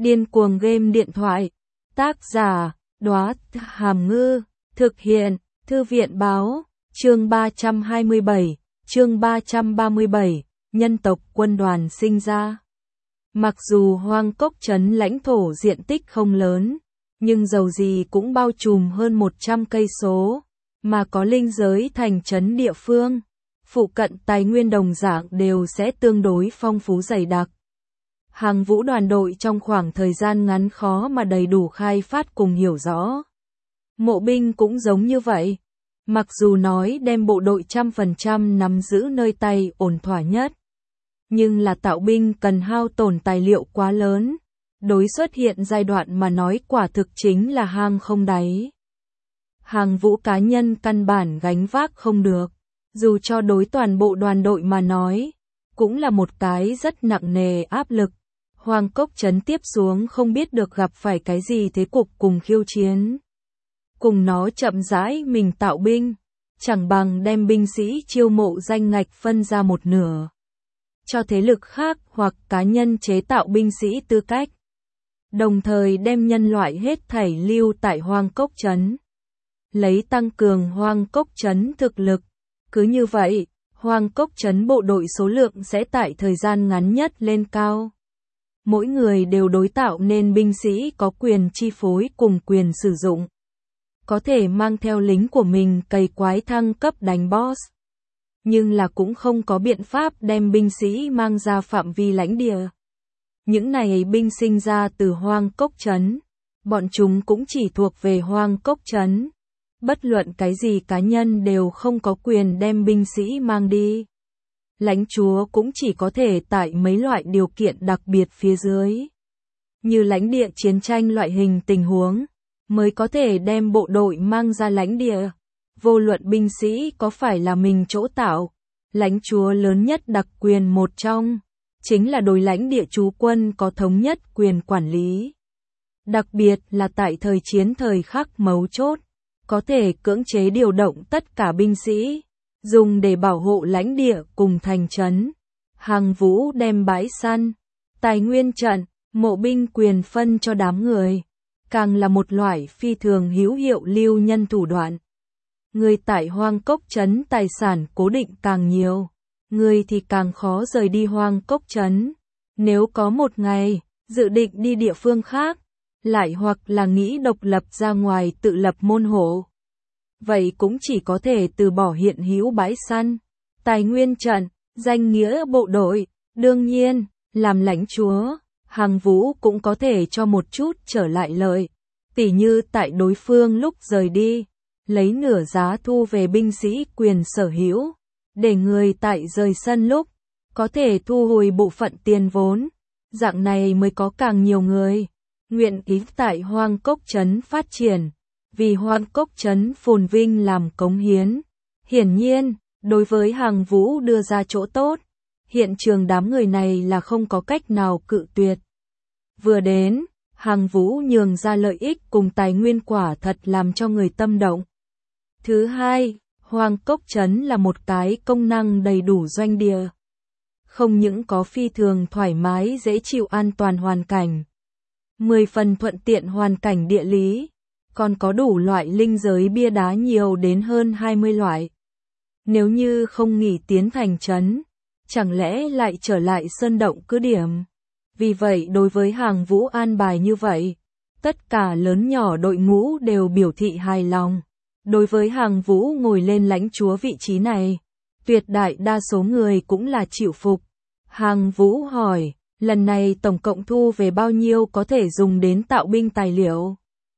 Điên cuồng game điện thoại. Tác giả, Đóa Hàm Ngư. Thực hiện, Thư viện báo. Chương 327, chương 337, nhân tộc quân đoàn sinh ra. Mặc dù Hoang Cốc Trấn lãnh thổ diện tích không lớn, nhưng dầu gì cũng bao trùm hơn 100 cây số, mà có linh giới thành trấn địa phương. Phụ cận tài nguyên đồng dạng đều sẽ tương đối phong phú dày đặc. Hàng vũ đoàn đội trong khoảng thời gian ngắn khó mà đầy đủ khai phát cùng hiểu rõ. Mộ binh cũng giống như vậy. Mặc dù nói đem bộ đội 100% nắm giữ nơi tay ổn thỏa nhất, nhưng là tạo binh cần hao tổn tài liệu quá lớn. Đối xuất hiện giai đoạn mà nói quả thực chính là hang không đáy. Hàng vũ cá nhân căn bản gánh vác không được, dù cho đối toàn bộ đoàn đội mà nói, cũng là một cái rất nặng nề áp lực. Hoang Cốc Trấn tiếp xuống không biết được gặp phải cái gì thế cục cùng khiêu chiến. Cùng nó chậm rãi mình tạo binh, chẳng bằng đem binh sĩ chiêu mộ danh ngạch phân ra một nửa cho thế lực khác hoặc cá nhân chế tạo binh sĩ tư cách. Đồng thời đem nhân loại hết thảy lưu tại Hoang Cốc Trấn, lấy tăng cường Hoang Cốc Trấn thực lực. Cứ như vậy, Hoang Cốc Trấn bộ đội số lượng sẽ tại thời gian ngắn nhất lên cao. Mỗi người đều đối tạo nên binh sĩ có quyền chi phối cùng quyền sử dụng. Có thể mang theo lính của mình cày quái thăng cấp đánh boss. Nhưng là cũng không có biện pháp đem binh sĩ mang ra phạm vi lãnh địa. Những này binh sinh ra từ Hoang Cốc Trấn, bọn chúng cũng chỉ thuộc về Hoang Cốc Trấn. Bất luận cái gì cá nhân đều không có quyền đem binh sĩ mang đi. Lãnh chúa cũng chỉ có thể tại mấy loại điều kiện đặc biệt phía dưới, như lãnh địa chiến tranh loại hình tình huống, mới có thể đem bộ đội mang ra lãnh địa. Vô luận binh sĩ có phải là mình chỗ tạo, lãnh chúa lớn nhất đặc quyền một trong, chính là đối lãnh địa trú quân có thống nhất quyền quản lý. Đặc biệt là tại thời chiến thời khắc mấu chốt, có thể cưỡng chế điều động tất cả binh sĩ, dùng để bảo hộ lãnh địa cùng thành trấn. Hàng vũ đem bãi săn, tài nguyên trận, mộ binh quyền phân cho đám người, càng là một loại phi thường hữu hiệu lưu nhân thủ đoạn. Người tại Hoang Cốc Trấn tài sản cố định càng nhiều, người thì càng khó rời đi Hoang Cốc Trấn. Nếu có một ngày, dự định đi địa phương khác, lại hoặc là nghĩ độc lập ra ngoài tự lập môn hộ, vậy cũng chỉ có thể từ bỏ hiện hữu bãi săn, tài nguyên trận, danh nghĩa bộ đội. Đương nhiên, làm lãnh chúa, Hàng vũ cũng có thể cho một chút trở lại lợi. Tỉ như tại đối phương lúc rời đi, lấy nửa giá thu về binh sĩ quyền sở hữu, để người tại rời sân lúc, có thể thu hồi bộ phận tiền vốn. Dạng này mới có càng nhiều người nguyện ý tại Hoang Cốc Trấn phát triển, vì Hoang Cốc Trấn phồn vinh làm cống hiến. Hiển nhiên, đối với Hàng vũ đưa ra chỗ tốt, hiện trường đám người này là không có cách nào cự tuyệt. Vừa đến, Hàng vũ nhường ra lợi ích cùng tài nguyên quả thật làm cho người tâm động. Thứ hai, Hoang Cốc Trấn là một cái công năng đầy đủ doanh địa. Không những có phi thường thoải mái dễ chịu an toàn hoàn cảnh, 10 phần thuận tiện hoàn cảnh địa lý, còn có đủ loại linh giới bia đá nhiều đến hơn 20 loại. Nếu như không nghỉ tiến thành trấn, chẳng lẽ lại trở lại sơn động cứ điểm. Vì vậy đối với Hàng vũ an bài như vậy, tất cả lớn nhỏ đội ngũ đều biểu thị hài lòng. Đối với Hàng vũ ngồi lên lãnh chúa vị trí này, tuyệt đại đa số người cũng là chịu phục. Hàng vũ hỏi, lần này tổng cộng thu về bao nhiêu có thể dùng đến tạo binh tài liệu?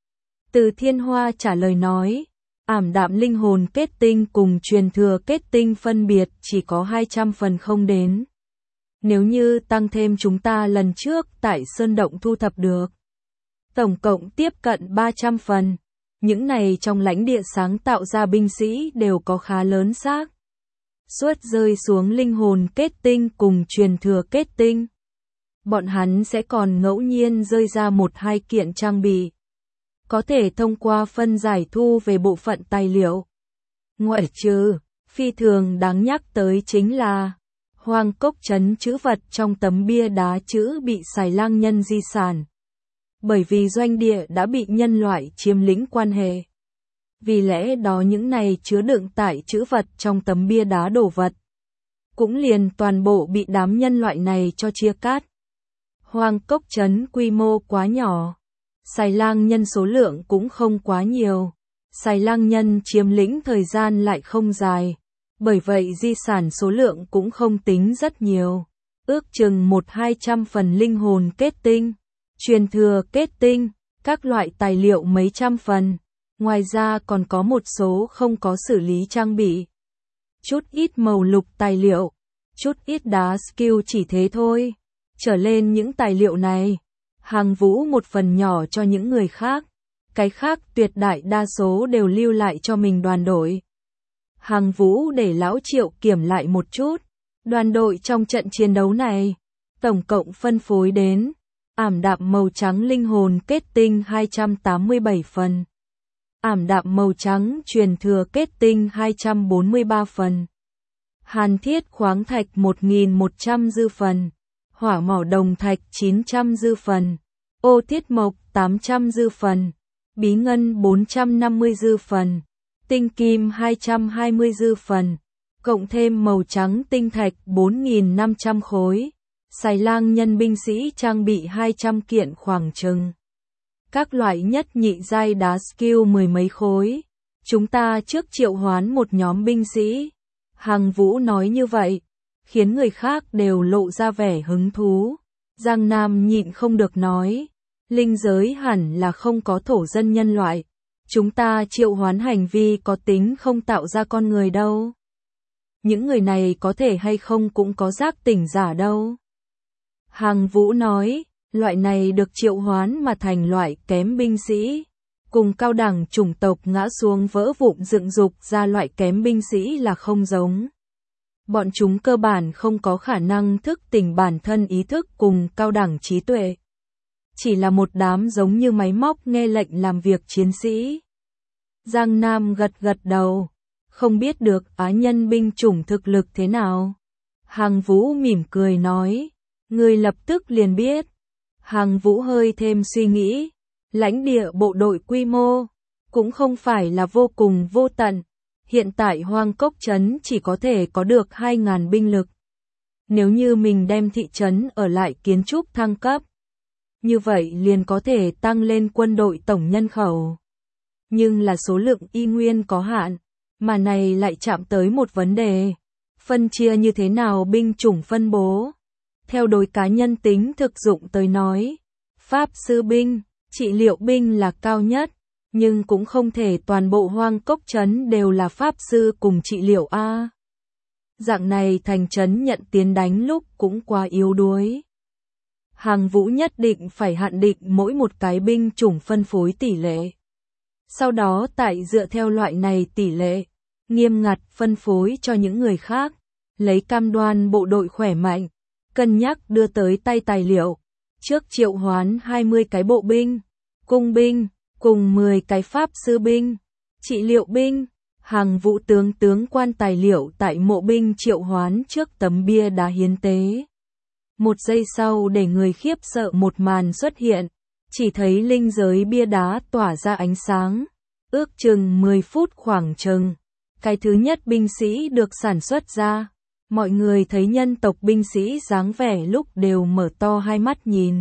Từ Thiên Hoa trả lời nói, ảm đạm linh hồn kết tinh cùng truyền thừa kết tinh phân biệt chỉ có 200 phần không đến. Nếu như tăng thêm chúng ta lần trước tại sơn động thu thập được, tổng cộng tiếp cận 300 phần. Những này trong lãnh địa sáng tạo ra binh sĩ đều có khá lớn xác suất rơi xuống linh hồn kết tinh cùng truyền thừa kết tinh. Bọn hắn sẽ còn ngẫu nhiên rơi ra 1-2 kiện trang bị, có thể thông qua phân giải thu về bộ phận tài liệu. Ngoại trừ, phi thường đáng nhắc tới chính là Hoang Cốc Trấn chữ vật trong tấm bia đá chữ bị xài lang nhân di sản, bởi vì doanh địa đã bị nhân loại chiếm lĩnh quan hệ. Vì lẽ đó những này chứa đựng tải trữ vật trong tấm bia đá đồ vật cũng liền toàn bộ bị đám nhân loại này cho chia cắt. Hoang cốc trấn quy mô quá nhỏ, Xài Lang nhân số lượng cũng không quá nhiều, Xài Lang nhân chiếm lĩnh thời gian lại không dài, bởi vậy di sản số lượng cũng không tính rất nhiều, ước chừng 100-200 phần linh hồn kết tinh, truyền thừa kết tinh, các loại tài liệu mấy trăm phần, ngoài ra còn có một số không có xử lý trang bị. Chút ít màu lục tài liệu, chút ít đá skill chỉ thế thôi. Trở lên những tài liệu này, Hàng Vũ một phần nhỏ cho những người khác, cái khác tuyệt đại đa số đều lưu lại cho mình đoàn đội. Hàng Vũ để lão Triệu kiểm lại một chút, đoàn đội trong trận chiến đấu này, tổng cộng phân phối đến, ảm đạm màu trắng linh hồn kết tinh 287 phần, ảm đạm màu trắng truyền thừa kết tinh 243 phần, hàn thiết khoáng thạch 1.100 dư phần, hỏa mỏ đồng thạch 900 dư phần, ô thiết mộc 800 dư phần, bí ngân 450 dư phần, tinh kim 220 dư phần, cộng thêm màu trắng tinh thạch 4.500 khối, Xài Lang nhân binh sĩ trang bị 200 kiện khoảng chừng. Các loại nhất nhị giai đá skill mười mấy khối. Chúng ta trước triệu hoán một nhóm binh sĩ. Hàng Vũ nói như vậy, khiến người khác đều lộ ra vẻ hứng thú. Giang Nam nhịn không được nói, linh giới hẳn là không có thổ dân nhân loại. Chúng ta triệu hoán hành vi có tính không tạo ra con người đâu. Những người này có thể hay không cũng có giác tỉnh giả đâu. Hàng Vũ nói, loại này được triệu hoán mà thành loại kém binh sĩ. Cùng cao đẳng chủng tộc ngã xuống vỡ vụn dựng dục ra loại kém binh sĩ là không giống. Bọn chúng cơ bản không có khả năng thức tỉnh bản thân ý thức cùng cao đẳng trí tuệ. Chỉ là một đám giống như máy móc nghe lệnh làm việc chiến sĩ. Giang Nam gật gật đầu, không biết được Á nhân binh chủng thực lực thế nào. Hàng Vũ mỉm cười nói, người lập tức liền biết. Hàng Vũ hơi thêm suy nghĩ, lãnh địa bộ đội quy mô cũng không phải là vô cùng vô tận. Hiện tại Hoang Cốc trấn chỉ có thể có được 2.000 binh lực. Nếu như mình đem thị trấn ở lại kiến trúc thăng cấp, như vậy liền có thể tăng lên quân đội tổng nhân khẩu. Nhưng là số lượng y nguyên có hạn, mà này lại chạm tới một vấn đề. Phân chia như thế nào binh chủng phân bố? Theo đối cá nhân tính thực dụng tới nói, pháp sư binh, trị liệu binh là cao nhất, nhưng cũng không thể toàn bộ Hoang Cốc trấn đều là pháp sư cùng trị liệu A. Dạng này thành trấn nhận tiến đánh lúc cũng quá yếu đuối. Hàng Vũ nhất định phải hạn định mỗi một cái binh chủng phân phối tỷ lệ. Sau đó tại dựa theo loại này tỷ lệ, nghiêm ngặt phân phối cho những người khác, lấy cam đoan bộ đội khỏe mạnh, cân nhắc đưa tới tay tài liệu. Trước triệu hoán 20 cái bộ binh, cung binh, cùng 10 cái pháp sư binh, trị liệu binh. Hàng Vũ tướng quan tài liệu tại mộ binh triệu hoán trước tấm bia đá hiến tế. Một giây sau để người khiếp sợ một màn xuất hiện, chỉ thấy linh giới bia đá tỏa ra ánh sáng, ước chừng 10 phút khoảng chừng. Cái thứ nhất binh sĩ được sản xuất ra, mọi người thấy nhân tộc binh sĩ dáng vẻ lúc đều mở to hai mắt nhìn.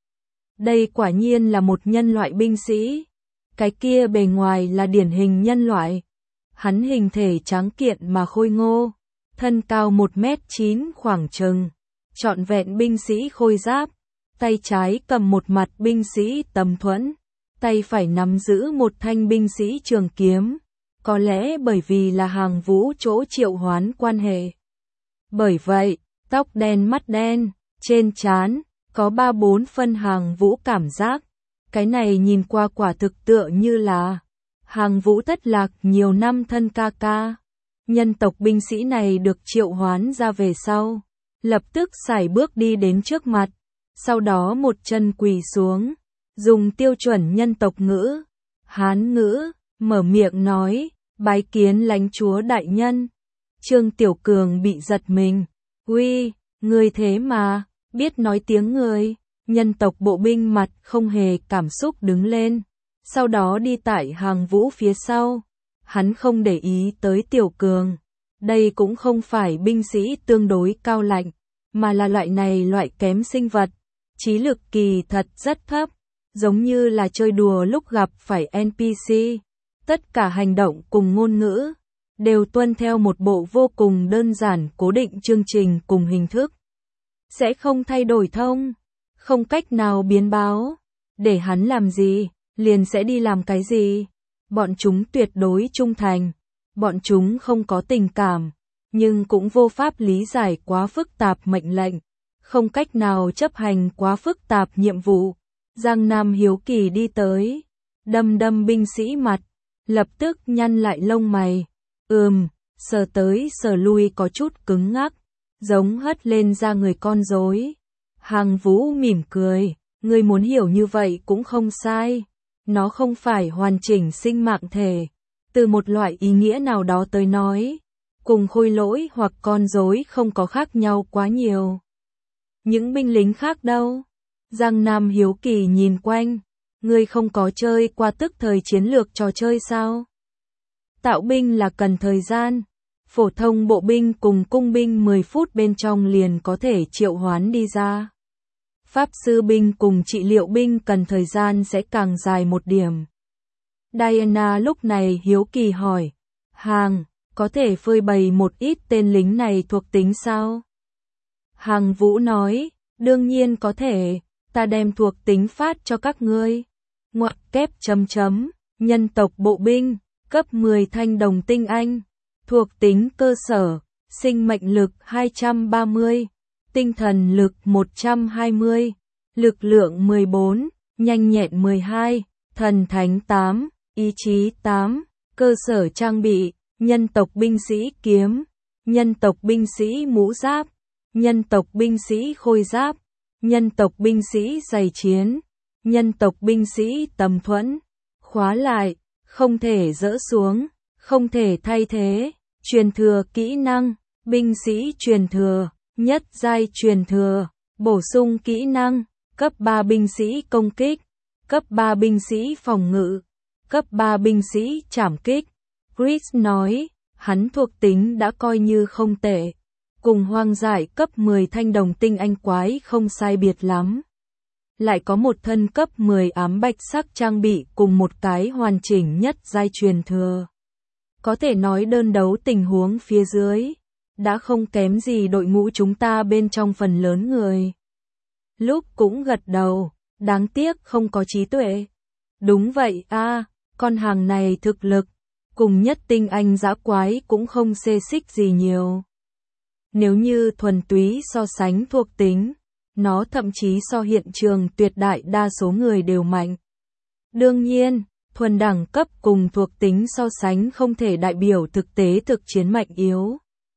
Đây quả nhiên là một nhân loại binh sĩ, cái kia bề ngoài là điển hình nhân loại. Hắn hình thể tráng kiện mà khôi ngô, thân cao 1m9 khoảng chừng, trọn vẹn binh sĩ khôi giáp, tay trái cầm một mặt binh sĩ tầm thuẫn, tay phải nắm giữ một thanh binh sĩ trường kiếm, có lẽ bởi vì là Hàng Vũ chỗ triệu hoán quan hệ. Bởi vậy, tóc đen mắt đen, trên trán có 3-4 phân Hàng Vũ cảm giác, cái này nhìn qua quả thực tựa như là Hàng Vũ thất lạc nhiều năm thân ca ca. Nhân tộc binh sĩ này được triệu hoán ra về sau, lập tức sải bước đi đến trước mặt, sau đó một chân quỳ xuống, dùng tiêu chuẩn nhân tộc ngữ, Hán ngữ, mở miệng nói, bái kiến lãnh chúa đại nhân. Trương Tiểu Cường bị giật mình, uy, người thế mà, biết nói tiếng người, Nhân tộc bộ binh mặt không hề cảm xúc đứng lên, sau đó đi tại hàng vũ phía sau. Hắn không để ý tới Tiểu Cường. Đây cũng không phải binh sĩ tương đối cao lạnh, mà là loại kém sinh vật. Trí lực kỳ thật rất thấp, giống như là chơi đùa lúc gặp phải NPC. Tất cả hành động cùng ngôn ngữ đều tuân theo một bộ vô cùng đơn giản cố định chương trình cùng hình thức. Sẽ không thay đổi thông, không cách nào biến báo. Để hắn làm gì, liền sẽ đi làm cái gì. Bọn chúng tuyệt đối trung thành. Bọn chúng không có tình cảm, nhưng cũng vô pháp lý giải quá phức tạp mệnh lệnh, không cách nào chấp hành quá phức tạp nhiệm vụ. Giang Nam hiếu kỳ đi tới, đâm binh sĩ mặt, lập tức nhăn lại lông mày. Sờ tới sờ lui có chút cứng ngắc, giống hất lên ra người con rối. Hàng Vũ mỉm cười, ngươi muốn hiểu như vậy cũng không sai. Nó không phải hoàn chỉnh sinh mạng thể. Từ một loại ý nghĩa nào đó tới nói, cùng khôi lỗi hoặc con rối không có khác nhau quá nhiều. Những binh lính khác đâu? Giang Nam hiếu kỳ nhìn quanh, ngươi không có chơi qua tức thời chiến lược trò chơi sao? Tạo binh là cần thời gian, phổ thông bộ binh cùng cung binh 10 phút bên trong liền có thể triệu hoán đi ra. Pháp sư binh cùng trị liệu binh cần thời gian sẽ càng dài một điểm. Diana lúc này hiếu kỳ hỏi, Hàng, có thể phơi bày một ít tên lính này thuộc tính sao? Hàng Vũ nói, đương nhiên có thể, ta đem thuộc tính phát cho các ngươi. Ngoặc kép chấm, nhân tộc bộ binh, cấp 10 thanh đồng tinh anh, thuộc tính cơ sở, sinh mệnh lực 230, tinh thần lực 120, lực lượng 14, nhanh nhẹn 12, thần thánh 8, ý chí 8, cơ sở trang bị, nhân tộc binh sĩ kiếm, nhân tộc binh sĩ mũ giáp, nhân tộc binh sĩ khôi giáp, nhân tộc binh sĩ giày chiến, nhân tộc binh sĩ tầm thuẫn, khóa lại, không thể dỡ xuống, không thể thay thế, truyền thừa kỹ năng, binh sĩ truyền thừa, nhất giai truyền thừa, bổ sung kỹ năng, cấp 3 binh sĩ công kích, cấp 3 binh sĩ phòng ngự, cấp 3 binh sĩ trảm kích. Chris nói, hắn thuộc tính đã coi như không tệ, cùng hoang dại cấp 10 thanh đồng tinh anh quái không sai biệt lắm. Lại có một thân cấp 10 ám bạch sắc trang bị cùng một cái hoàn chỉnh nhất giai truyền thừa. Có thể nói đơn đấu tình huống phía dưới, đã không kém gì đội ngũ chúng ta bên trong phần lớn người. Lúc cũng gật đầu, đáng tiếc không có trí tuệ. Đúng vậy con hàng này thực lực, cùng nhất tinh anh dã quái cũng không xê xích gì nhiều. Nếu như thuần túy so sánh thuộc tính, nó thậm chí so hiện trường tuyệt đại đa số người đều mạnh. Đương nhiên, thuần đẳng cấp cùng thuộc tính so sánh không thể đại biểu thực tế thực chiến mạnh yếu.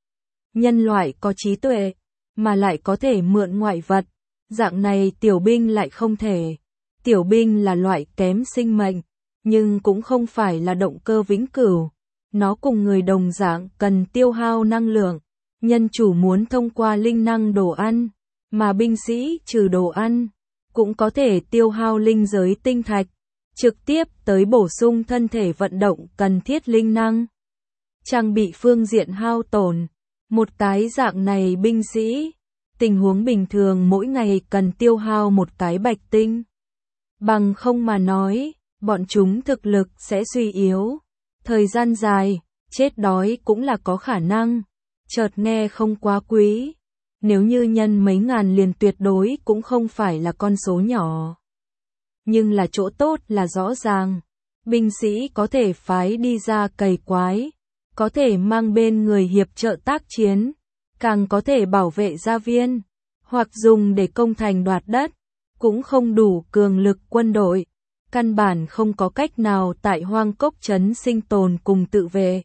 Nhân loại có trí tuệ, mà lại có thể mượn ngoại vật, dạng này tiểu binh lại không thể. Tiểu binh là loại kém sinh mệnh, nhưng cũng không phải là động cơ vĩnh cửu. Nó cùng người đồng dạng cần tiêu hao năng lượng. Nhân chủ muốn thông qua linh năng đồ ăn, mà binh sĩ trừ đồ ăn, cũng có thể tiêu hao linh giới tinh thạch, trực tiếp tới bổ sung thân thể vận động cần thiết linh năng. Trang bị phương diện hao tổn, một cái dạng này binh sĩ, tình huống bình thường mỗi ngày cần tiêu hao một cái bạch tinh. Bằng không mà nói, bọn chúng thực lực sẽ suy yếu. Thời gian dài, chết đói cũng là có khả năng. Chợt nghe không quá quý. Nếu như nhân mấy ngàn liền tuyệt đối cũng không phải là con số nhỏ. Nhưng là chỗ tốt là rõ ràng. Binh sĩ có thể phái đi ra cày quái, có thể mang bên người hiệp trợ tác chiến, càng có thể bảo vệ gia viên, hoặc dùng để công thành đoạt đất, cũng không đủ cường lực quân đội. Căn bản không có cách nào tại hoang cốc trấn sinh tồn cùng tự vệ.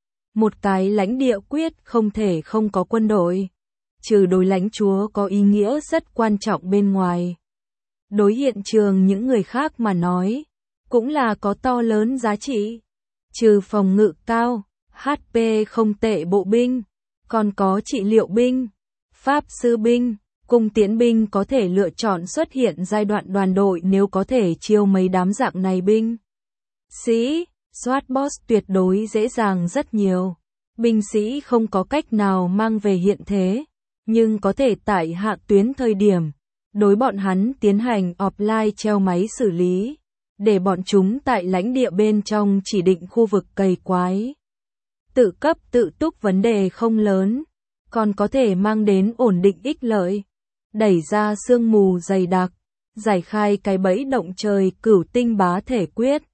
Một cái lãnh địa quyết không thể không có quân đội. Trừ đối lãnh chúa có ý nghĩa rất quan trọng bên ngoài. Đối hiện trường những người khác mà nói, cũng là có to lớn giá trị. Trừ phòng ngự cao, HP không tệ bộ binh, còn có trị liệu binh, pháp sư binh, Cung tiễn binh có thể lựa chọn xuất hiện giai đoạn đoàn đội nếu có thể chiêu mấy đám dạng này binh sĩ, soát boss tuyệt đối dễ dàng rất nhiều. Binh sĩ không có cách nào mang về hiện thế, nhưng có thể tại hạ tuyến thời điểm, đối bọn hắn tiến hành offline treo máy xử lý, để bọn chúng tại lãnh địa bên trong chỉ định khu vực cày quái. Tự cấp tự túc vấn đề không lớn, còn có thể mang đến ổn định ích lợi, đẩy ra sương mù dày đặc, giải khai cái bẫy động trời cửu tinh bá thể quyết.